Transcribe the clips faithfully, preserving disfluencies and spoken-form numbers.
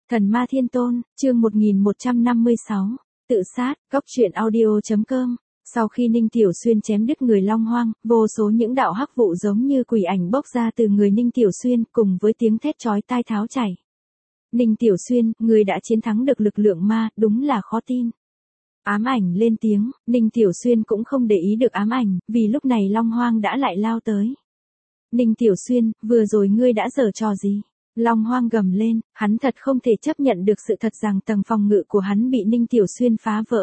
Thần Ma Thiên Tôn, chương một nghìn một trăm năm mươi sáu, tự sát, góc truyện audio.com. Sau khi Ninh Tiểu Xuyên chém đứt người Long Hoang, vô số những đạo hắc vụ giống như quỷ ảnh bốc ra từ người Ninh Tiểu Xuyên, cùng với tiếng thét chói tai tháo chảy. Ninh Tiểu Xuyên, người đã chiến thắng được lực lượng ma, đúng là khó tin. Ám ảnh lên tiếng, Ninh Tiểu Xuyên cũng không để ý được ám ảnh, vì lúc này Long Hoang đã lại lao tới. Ninh Tiểu Xuyên, vừa rồi ngươi đã giở trò gì? Long Hoang gầm lên, hắn thật không thể chấp nhận được sự thật rằng tầng phòng ngự của hắn bị Ninh Tiểu Xuyên phá vỡ.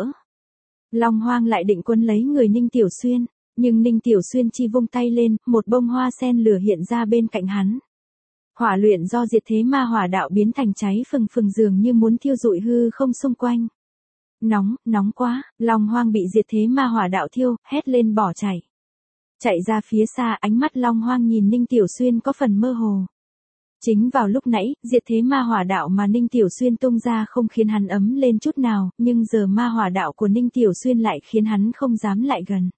Long Hoang lại định quấn lấy người Ninh Tiểu Xuyên, nhưng Ninh Tiểu Xuyên chi vung tay lên, một bông hoa sen lửa hiện ra bên cạnh hắn. Hỏa luyện do diệt thế ma hỏa đạo biến thành cháy phừng phừng dường như muốn thiêu rụi hư không xung quanh. Nóng, nóng quá, Long Hoang bị diệt thế ma hỏa đạo thiêu, hét lên bỏ chạy. Chạy ra phía xa, ánh mắt Long Hoang nhìn Ninh Tiểu Xuyên có phần mơ hồ. Chính vào lúc nãy, diệt thế ma hỏa đạo mà Ninh Tiểu Xuyên tung ra không khiến hắn ấm lên chút nào, nhưng giờ ma hỏa đạo của Ninh Tiểu Xuyên lại khiến hắn không dám lại gần.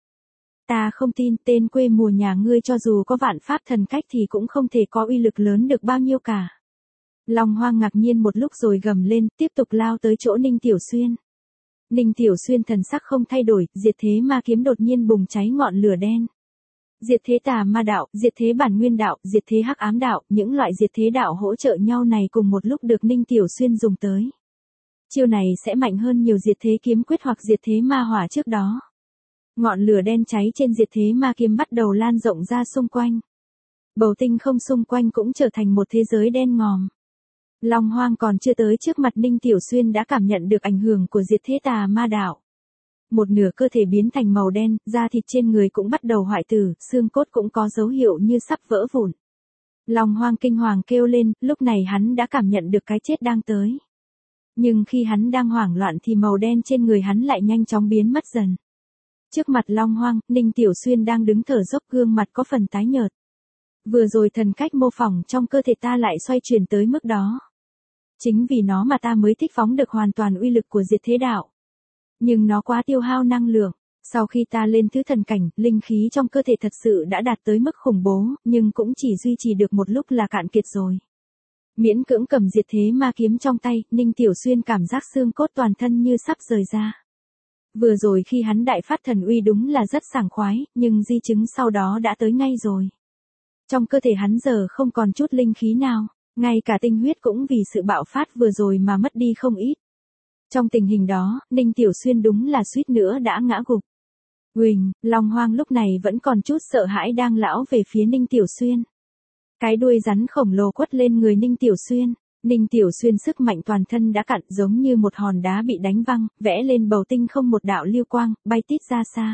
Ta không tin, tên quê mùa nhà ngươi cho dù có vạn pháp thần cách thì cũng không thể có uy lực lớn được bao nhiêu cả. Long Hoang ngạc nhiên một lúc rồi gầm lên, tiếp tục lao tới chỗ Ninh Tiểu Xuyên. Ninh Tiểu Xuyên thần sắc không thay đổi, diệt thế ma kiếm đột nhiên bùng cháy ngọn lửa đen. Diệt thế tà ma đạo, diệt thế bản nguyên đạo, diệt thế hắc ám đạo, những loại diệt thế đạo hỗ trợ nhau này cùng một lúc được Ninh Tiểu Xuyên dùng tới. Chiêu này sẽ mạnh hơn nhiều diệt thế kiếm quyết hoặc diệt thế ma hỏa trước đó. Ngọn lửa đen cháy trên diệt thế ma kiếm bắt đầu lan rộng ra xung quanh. Bầu tinh không xung quanh cũng trở thành một thế giới đen ngòm. Long Hoang còn chưa tới trước mặt Ninh Tiểu Xuyên đã cảm nhận được ảnh hưởng của diệt thế tà ma đạo. Một nửa cơ thể biến thành màu đen, da thịt trên người cũng bắt đầu hoại tử, xương cốt cũng có dấu hiệu như sắp vỡ vụn. Long Hoang kinh hoàng kêu lên, lúc này hắn đã cảm nhận được cái chết đang tới. Nhưng khi hắn đang hoảng loạn thì màu đen trên người hắn lại nhanh chóng biến mất dần. Trước mặt Long Hoang, Ninh Tiểu Xuyên đang đứng thở dốc, gương mặt có phần tái nhợt. Vừa rồi thần cách mô phỏng trong cơ thể ta lại xoay chuyển tới mức đó. Chính vì nó mà ta mới thích phóng được hoàn toàn uy lực của diệt thế đạo. Nhưng nó quá tiêu hao năng lượng. Sau khi ta lên thứ thần cảnh, linh khí trong cơ thể thật sự đã đạt tới mức khủng bố, nhưng cũng chỉ duy trì được một lúc là cạn kiệt rồi. Miễn cưỡng cầm diệt thế ma kiếm trong tay, Ninh Tiểu Xuyên cảm giác xương cốt toàn thân như sắp rời ra. Vừa rồi khi hắn đại phát thần uy đúng là rất sảng khoái, nhưng di chứng sau đó đã tới ngay rồi. Trong cơ thể hắn giờ không còn chút linh khí nào, ngay cả tinh huyết cũng vì sự bạo phát vừa rồi mà mất đi không ít. Trong tình hình đó, Ninh Tiểu Xuyên đúng là suýt nữa đã ngã gục. Huỳnh, Long Hoang lúc này vẫn còn chút sợ hãi đang lão về phía Ninh Tiểu Xuyên. Cái đuôi rắn khổng lồ quất lên người Ninh Tiểu Xuyên. Ninh Tiểu Xuyên sức mạnh toàn thân đã cạn, giống như một hòn đá bị đánh văng, vẽ lên bầu tinh không một đạo lưu quang, bay tít ra xa.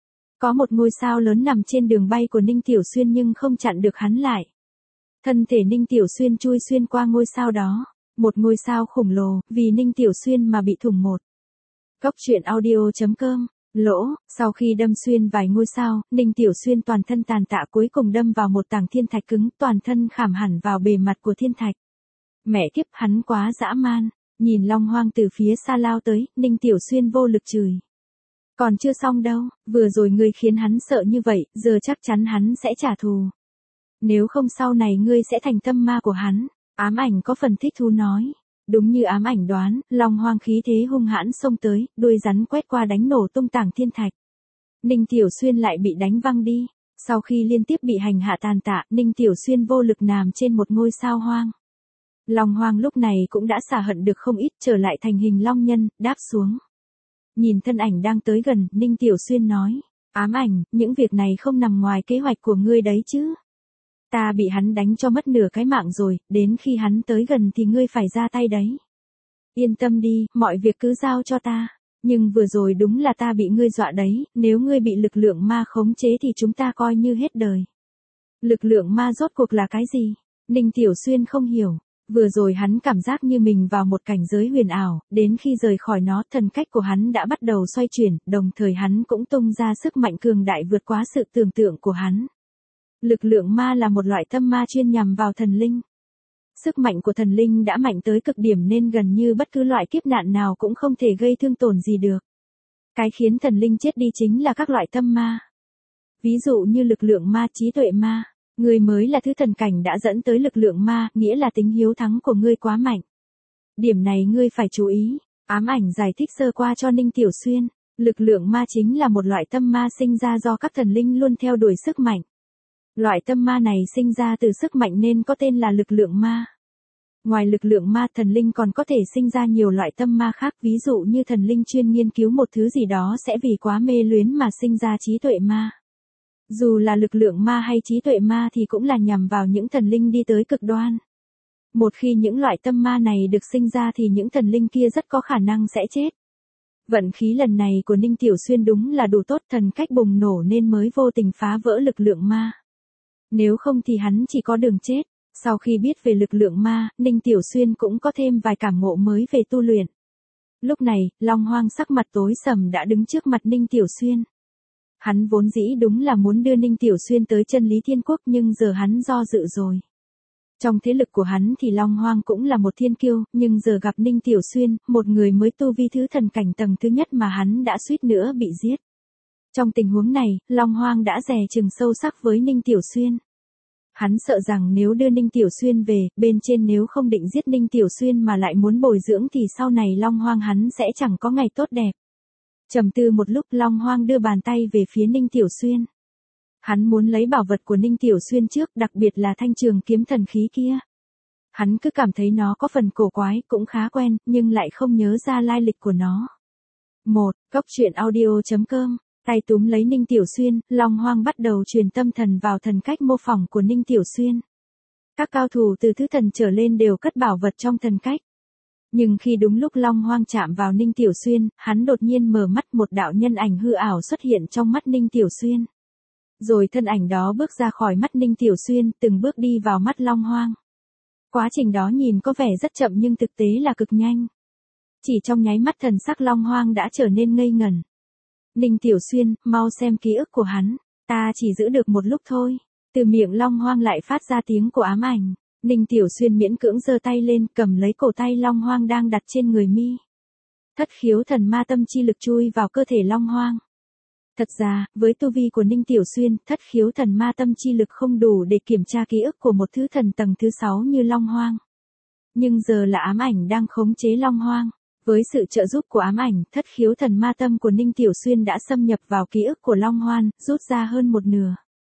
Có một ngôi sao lớn nằm trên đường bay của Ninh Tiểu Xuyên nhưng không chặn được hắn lại. Thân thể Ninh Tiểu Xuyên chui xuyên qua ngôi sao đó. Một ngôi sao khổng lồ, vì Ninh Tiểu Xuyên mà bị thủng một. Góc truyện audio.com, lỗ, sau khi đâm xuyên vài ngôi sao, Ninh Tiểu Xuyên toàn thân tàn tạ cuối cùng đâm vào một tảng thiên thạch cứng, toàn thân khảm hẳn vào bề mặt của thiên thạch. Mẹ kiếp, hắn quá dã man. Nhìn Long Hoang từ phía xa lao tới, Ninh Tiểu Xuyên vô lực chửi. Còn chưa xong đâu, vừa rồi ngươi khiến hắn sợ như vậy, giờ chắc chắn hắn sẽ trả thù. Nếu không sau này ngươi sẽ thành tâm ma của hắn. Ám ảnh có phần thích thú nói. Đúng như ám ảnh đoán, Long Hoang khí thế hung hãn xông tới, đuôi rắn quét qua đánh nổ tung tảng thiên thạch. Ninh Tiểu Xuyên lại bị đánh văng đi. Sau khi liên tiếp bị hành hạ tàn tạ, Ninh Tiểu Xuyên vô lực nằm trên một ngôi sao hoang. Long Hoang lúc này cũng đã xả hận được không ít, trở lại thành hình long nhân, đáp xuống. Nhìn thân ảnh đang tới gần, Ninh Tiểu Xuyên nói. Ám ảnh, những việc này không nằm ngoài kế hoạch của ngươi đấy chứ. Ta bị hắn đánh cho mất nửa cái mạng rồi, đến khi hắn tới gần thì ngươi phải ra tay đấy. Yên tâm đi, mọi việc cứ giao cho ta. Nhưng vừa rồi đúng là ta bị ngươi dọa đấy, nếu ngươi bị lực lượng ma khống chế thì chúng ta coi như hết đời. Lực lượng ma rốt cuộc là cái gì? Ninh Tiểu Xuyên không hiểu. Vừa rồi hắn cảm giác như mình vào một cảnh giới huyền ảo, đến khi rời khỏi nó, thần cách của hắn đã bắt đầu xoay chuyển, đồng thời hắn cũng tung ra sức mạnh cường đại vượt quá sự tưởng tượng của hắn. Lực lượng ma là một loại tâm ma chuyên nhằm vào thần linh. Sức mạnh của thần linh đã mạnh tới cực điểm nên gần như bất cứ loại kiếp nạn nào cũng không thể gây thương tổn gì được. Cái khiến thần linh chết đi chính là các loại tâm ma. Ví dụ như lực lượng ma, trí tuệ ma. Ngươi mới là thứ thần cảnh đã dẫn tới lực lượng ma, nghĩa là tính hiếu thắng của ngươi quá mạnh. Điểm này ngươi phải chú ý. Ám ảnh giải thích sơ qua cho Ninh Tiểu Xuyên. Lực lượng ma chính là một loại tâm ma sinh ra do các thần linh luôn theo đuổi sức mạnh. Loại tâm ma này sinh ra từ sức mạnh nên có tên là lực lượng ma. Ngoài lực lượng ma, thần linh còn có thể sinh ra nhiều loại tâm ma khác, ví dụ như thần linh chuyên nghiên cứu một thứ gì đó sẽ vì quá mê luyến mà sinh ra trí tuệ ma. Dù là lực lượng ma hay trí tuệ ma thì cũng là nhằm vào những thần linh đi tới cực đoan. Một khi những loại tâm ma này được sinh ra thì những thần linh kia rất có khả năng sẽ chết. Vận khí lần này của Ninh Tiểu Xuyên đúng là đủ tốt, thần cách bùng nổ nên mới vô tình phá vỡ lực lượng ma. Nếu không thì hắn chỉ có đường chết. Sau khi biết về lực lượng ma, Ninh Tiểu Xuyên cũng có thêm vài cảm ngộ mới về tu luyện. Lúc này, Long Hoang sắc mặt tối sầm đã đứng trước mặt Ninh Tiểu Xuyên. Hắn vốn dĩ đúng là muốn đưa Ninh Tiểu Xuyên tới chân lý thiên quốc nhưng giờ hắn do dự rồi. Trong thế lực của hắn thì Long Hoang cũng là một thiên kiêu, nhưng giờ gặp Ninh Tiểu Xuyên, một người mới tu vi thứ thần cảnh tầng thứ nhất mà hắn đã suýt nữa bị giết. Trong tình huống này, Long Hoang đã dè chừng sâu sắc với Ninh Tiểu Xuyên. Hắn sợ rằng nếu đưa Ninh Tiểu Xuyên về, bên trên nếu không định giết Ninh Tiểu Xuyên mà lại muốn bồi dưỡng thì sau này Long Hoang hắn sẽ chẳng có ngày tốt đẹp. Trầm tư một lúc, Long Hoang đưa bàn tay về phía Ninh Tiểu Xuyên. Hắn muốn lấy bảo vật của Ninh Tiểu Xuyên trước, đặc biệt là thanh trường kiếm thần khí kia. Hắn cứ cảm thấy nó có phần cổ quái, cũng khá quen, nhưng lại không nhớ ra lai lịch của nó. một. Góc truyện audio chấm com. Tay túm lấy Ninh Tiểu Xuyên, Long Hoang bắt đầu truyền tâm thần vào thần cách mô phỏng của Ninh Tiểu Xuyên. Các cao thủ từ thứ thần trở lên đều cất bảo vật trong thần cách. Nhưng khi đúng lúc Long Hoang chạm vào Ninh Tiểu Xuyên, hắn đột nhiên mở mắt, một đạo nhân ảnh hư ảo xuất hiện trong mắt Ninh Tiểu Xuyên. Rồi thân ảnh đó bước ra khỏi mắt Ninh Tiểu Xuyên, từng bước đi vào mắt Long Hoang. Quá trình đó nhìn có vẻ rất chậm nhưng thực tế là cực nhanh. Chỉ trong nháy mắt thần sắc Long Hoang đã trở nên ngây ngẩn. Ninh Tiểu Xuyên, mau xem ký ức của hắn, ta chỉ giữ được một lúc thôi. Từ miệng Long Hoang lại phát ra tiếng của ám ảnh. Ninh Tiểu Xuyên miễn cưỡng giơ tay lên, cầm lấy cổ tay Long Hoang đang đặt trên người mi. Thất khiếu thần ma tâm chi lực chui vào cơ thể Long Hoang. Thật ra, với tu vi của Ninh Tiểu Xuyên, thất khiếu thần ma tâm chi lực không đủ để kiểm tra ký ức của một thứ thần tầng thứ sáu như Long Hoang. Nhưng giờ là ám ảnh đang khống chế Long Hoang. Với sự trợ giúp của ám ảnh, thất khiếu thần ma tâm của Ninh Tiểu Xuyên đã xâm nhập vào ký ức của Long Hoang, rút ra hơn một nửa.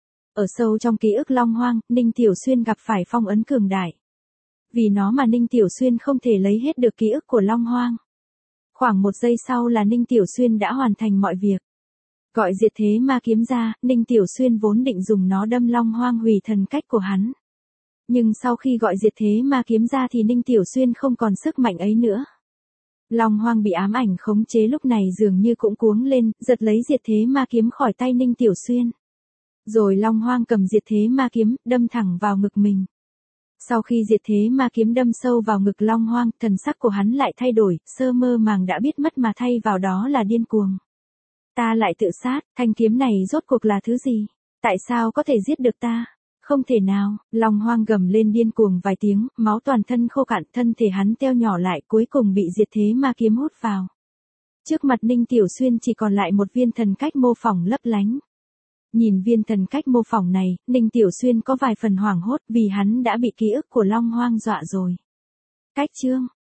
Ở sâu trong ký ức Long Hoang, Ninh Tiểu Xuyên gặp phải phong ấn cường đại. Vì nó mà Ninh Tiểu Xuyên không thể lấy hết được ký ức của Long Hoang. Khoảng một giây sau là Ninh Tiểu Xuyên đã hoàn thành mọi việc. Gọi diệt thế ma kiếm ra, Ninh Tiểu Xuyên vốn định dùng nó đâm Long Hoang hủy thần cách của hắn. Nhưng sau khi gọi diệt thế ma kiếm ra thì Ninh Tiểu Xuyên không còn sức mạnh ấy nữa. Long Hoang bị ám ảnh khống chế lúc này dường như cũng cuống lên, giật lấy diệt thế ma kiếm khỏi tay Ninh Tiểu Xuyên. Rồi Long Hoang cầm diệt thế ma kiếm, đâm thẳng vào ngực mình. Sau khi diệt thế ma kiếm đâm sâu vào ngực Long Hoang, thần sắc của hắn lại thay đổi, sơ mơ màng đã biết mất mà thay vào đó là điên cuồng. Ta lại tự sát, thanh kiếm này rốt cuộc là thứ gì? Tại sao có thể giết được ta? Không thể nào, Long Hoang gầm lên điên cuồng vài tiếng, máu toàn thân khô cạn, thân thể hắn teo nhỏ lại, cuối cùng bị diệt thế ma kiếm hút vào. Trước mặt Ninh Tiểu Xuyên chỉ còn lại một viên thần cách mô phỏng lấp lánh. Nhìn viên thần cách mô phỏng này, Ninh Tiểu Xuyên có vài phần hoảng hốt vì hắn đã bị ký ức của Long Hoang dọa rồi. Cách chương